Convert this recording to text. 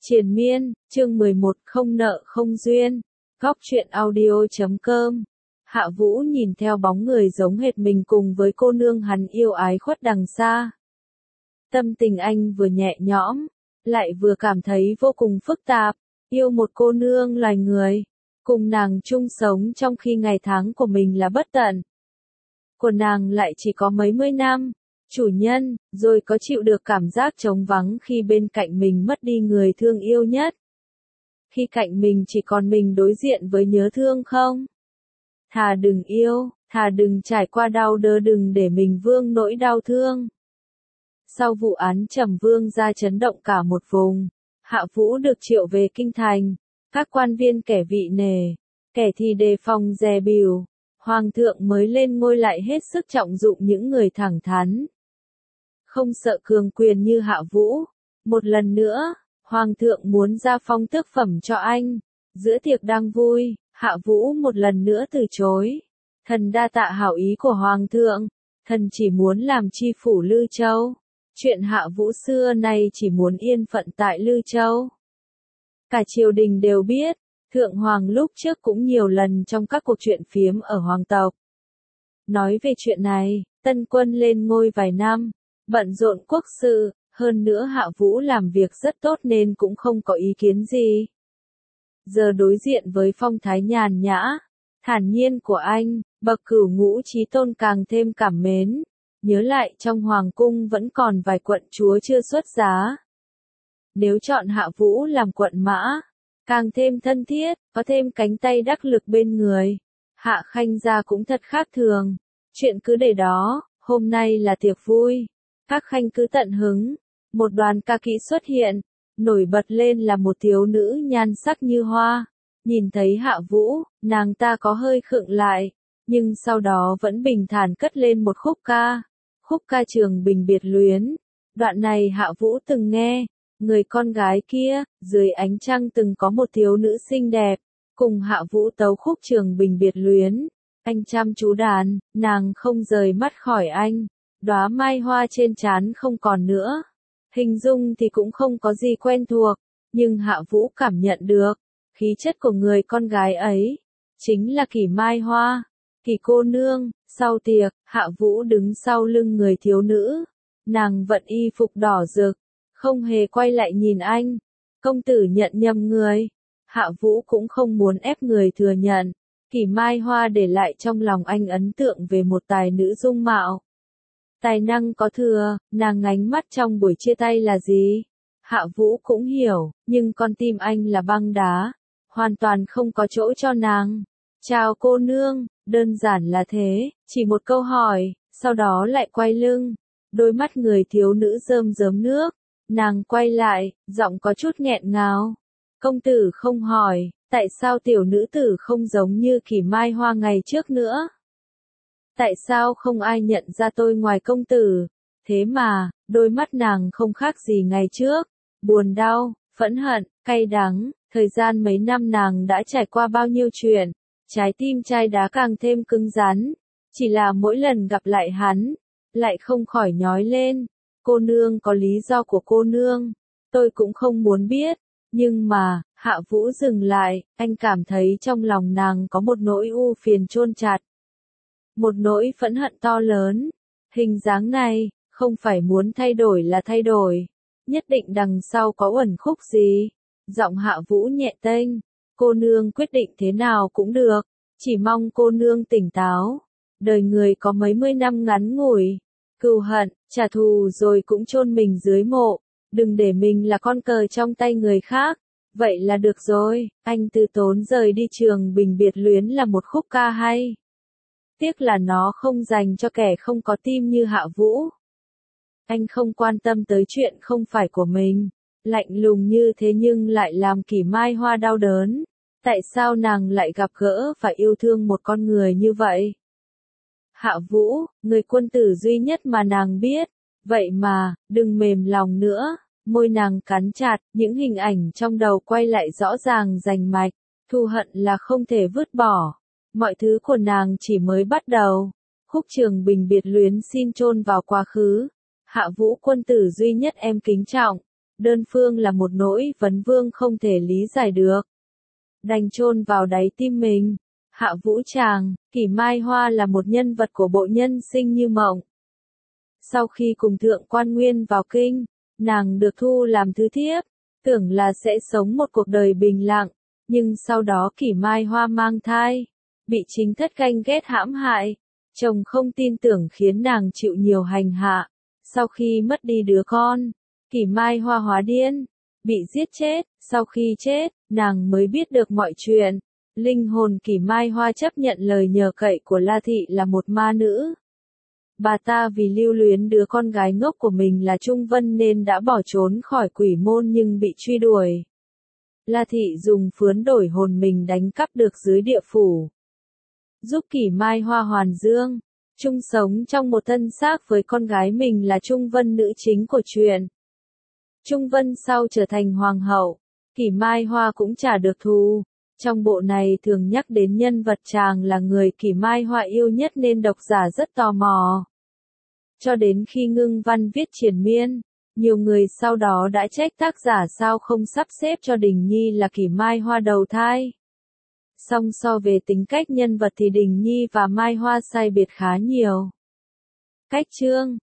Triền miên, chương 11 không nợ không duyên. Góc truyện audio.com. Hạ Vũ nhìn theo bóng người giống hệt mình cùng với cô nương hắn yêu ái khuất đằng xa. Tâm tình anh vừa nhẹ nhõm, lại vừa cảm thấy vô cùng phức tạp, yêu một cô nương loài người, cùng nàng chung sống trong khi ngày tháng của mình là bất tận. Của nàng lại chỉ có mấy mươi năm, chủ nhân, rồi có chịu được cảm giác trống vắng khi bên cạnh mình mất đi người thương yêu nhất. Khi cạnh mình chỉ còn mình đối diện với nhớ thương không? Thà đừng yêu, thà đừng trải qua đau đớn, đừng để mình vương nỗi đau thương. Sau vụ án Trầm Vương gia chấn động cả một vùng, Hạ Vũ được triệu về kinh thành, các quan viên kẻ vị nể, kẻ thì đề phòng dè bỉu, hoàng thượng mới lên ngôi lại hết sức trọng dụng những người thẳng thắn, không sợ cường quyền như Hạ Vũ. Một lần nữa, hoàng thượng muốn ra phong tước phẩm cho anh. Giữa tiệc đang vui, Hạ Vũ một lần nữa từ chối. Thần đa tạ hảo ý của hoàng thượng, thần chỉ muốn làm chi phủ Lư Châu. Chuyện Hạ Vũ xưa nay chỉ muốn yên phận tại Lư Châu. Cả triều đình đều biết, thượng hoàng lúc trước cũng nhiều lần trong các cuộc chuyện phiếm ở hoàng tộc. Nói về chuyện này, tân quân lên ngôi vài năm, bận rộn quốc sự, hơn nữa Hạ Vũ làm việc rất tốt nên cũng không có ý kiến gì. Giờ đối diện với phong thái nhàn nhã, thản nhiên của anh, bậc cửu ngũ chí tôn càng thêm cảm mến. Nhớ lại trong hoàng cung vẫn còn vài quận chúa chưa xuất giá. Nếu chọn Hạ Vũ làm quận mã, càng thêm thân thiết, có thêm cánh tay đắc lực bên người. Hạ Khanh gia cũng thật khác thường. Chuyện cứ để đó, hôm nay là tiệc vui. Các khanh cứ tận hứng. Một đoàn ca kỹ xuất hiện, nổi bật lên là một thiếu nữ nhan sắc như hoa. Nhìn thấy Hạ Vũ, nàng ta có hơi khựng lại, nhưng sau đó vẫn bình thản cất lên một khúc ca. Khúc ca Trường Bình Biệt Luyến. Đoạn này Hạ Vũ từng nghe, người con gái kia, dưới ánh trăng từng có một thiếu nữ xinh đẹp, cùng Hạ Vũ tấu khúc Trường Bình Biệt Luyến. Anh chăm chú đàn, nàng không rời mắt khỏi anh, đóa mai hoa trên trán không còn nữa. Hình dung thì cũng không có gì quen thuộc, nhưng Hạ Vũ cảm nhận được, khí chất của người con gái ấy, chính là Kỷ Mai Hoa, Kỷ cô nương. Sau tiệc, Hạ Vũ đứng sau lưng người thiếu nữ, nàng vận y phục đỏ rực, không hề quay lại nhìn anh. Công tử nhận nhầm người. Hạ Vũ cũng không muốn ép người thừa nhận. Kỷ Mai Hoa để lại trong lòng anh ấn tượng về một tài nữ dung mạo. Tài năng có thừa, nàng ngánh mắt trong buổi chia tay là gì? Hạ Vũ cũng hiểu, nhưng con tim anh là băng đá, hoàn toàn không có chỗ cho nàng. Chào cô nương, đơn giản là thế, chỉ một câu hỏi, sau đó lại quay lưng. Đôi mắt người thiếu nữ rơm rớm nước, nàng quay lại, giọng có chút nghẹn ngào. Công tử không hỏi, tại sao tiểu nữ tử không giống như Kỷ Mai Hoa ngày trước nữa? Tại sao không ai nhận ra tôi ngoài công tử? Thế mà, đôi mắt nàng không khác gì ngày trước, buồn đau, phẫn hận, cay đắng, thời gian mấy năm nàng đã trải qua bao nhiêu chuyện, trái tim chai đá càng thêm cứng rắn, chỉ là mỗi lần gặp lại hắn, lại không khỏi nhói lên. Cô nương có lý do của cô nương, tôi cũng không muốn biết, nhưng mà, Hạ Vũ dừng lại, anh cảm thấy trong lòng nàng có một nỗi u phiền chôn chặt. Một nỗi phẫn hận to lớn. Hình dáng này, không phải muốn thay đổi là thay đổi. Nhất định đằng sau có uẩn khúc gì. Giọng Hạ Vũ nhẹ tênh. Cô nương quyết định thế nào cũng được. Chỉ mong cô nương tỉnh táo. Đời người có mấy mươi năm ngắn ngủi. Cừu hận, trả thù rồi cũng chôn mình dưới mộ. Đừng để mình là con cờ trong tay người khác. Vậy là được rồi. Anh từ tốn rời đi Trường Bình Biệt Luyến là một khúc ca hay. Tiếc là nó không dành cho kẻ không có tim như Hạ Vũ. Anh không quan tâm tới chuyện không phải của mình. Lạnh lùng như thế nhưng lại làm Kỷ Mai Hoa đau đớn. Tại sao nàng lại gặp gỡ và yêu thương một con người như vậy? Hạ Vũ, người quân tử duy nhất mà nàng biết. Vậy mà, đừng mềm lòng nữa. Môi nàng cắn chặt, những hình ảnh trong đầu quay lại rõ ràng rành mạch. Thù hận là không thể vứt bỏ. Mọi thứ của nàng chỉ mới bắt đầu. Khúc Trường Bình Biệt Luyến xin chôn vào quá khứ. Hạ Vũ quân tử duy nhất em kính trọng. đơn phương là một nỗi vấn vương không thể lý giải được. Đành chôn vào đáy tim mình. Hạ Vũ Tràng, Kỷ Mai Hoa là một nhân vật của bộ nhân sinh như mộng. Sau khi cùng Thượng Quan Nguyên vào kinh, nàng được thu làm thứ thiếp, tưởng là sẽ sống một cuộc đời bình lặng, nhưng sau đó Kỷ Mai Hoa mang thai, bị chính thất ganh ghét hãm hại, chồng không tin tưởng khiến nàng chịu nhiều hành hạ. Sau khi mất đi đứa con, Kỷ Mai Hoa hóa điên, bị giết chết, sau khi chết, nàng mới biết được mọi chuyện. Linh hồn Kỷ Mai Hoa chấp nhận lời nhờ cậy của La Thị là một ma nữ. Bà ta vì lưu luyến đứa con gái ngốc của mình là Trung Vân nên đã bỏ trốn khỏi quỷ môn nhưng bị truy đuổi. La Thị dùng phướn đổi hồn mình đánh cắp được dưới địa phủ, giúp Kỷ Mai Hoa hoàn dương, chung sống trong một thân xác với con gái mình là Trung Vân nữ chính của truyện. Trung Vân sau trở thành hoàng hậu, Kỷ Mai Hoa cũng trả được thù. Trong bộ này thường nhắc đến nhân vật chàng là người Kỷ Mai Hoa yêu nhất nên độc giả rất tò mò. Cho đến khi ngưng văn viết triền miên, nhiều người sau đó đã trách tác giả sao không sắp xếp cho Đình Nhi là Kỷ Mai Hoa đầu thai. Song so về tính cách nhân vật thì Đình Nhi và Mai Hoa sai biệt khá nhiều. Cách chương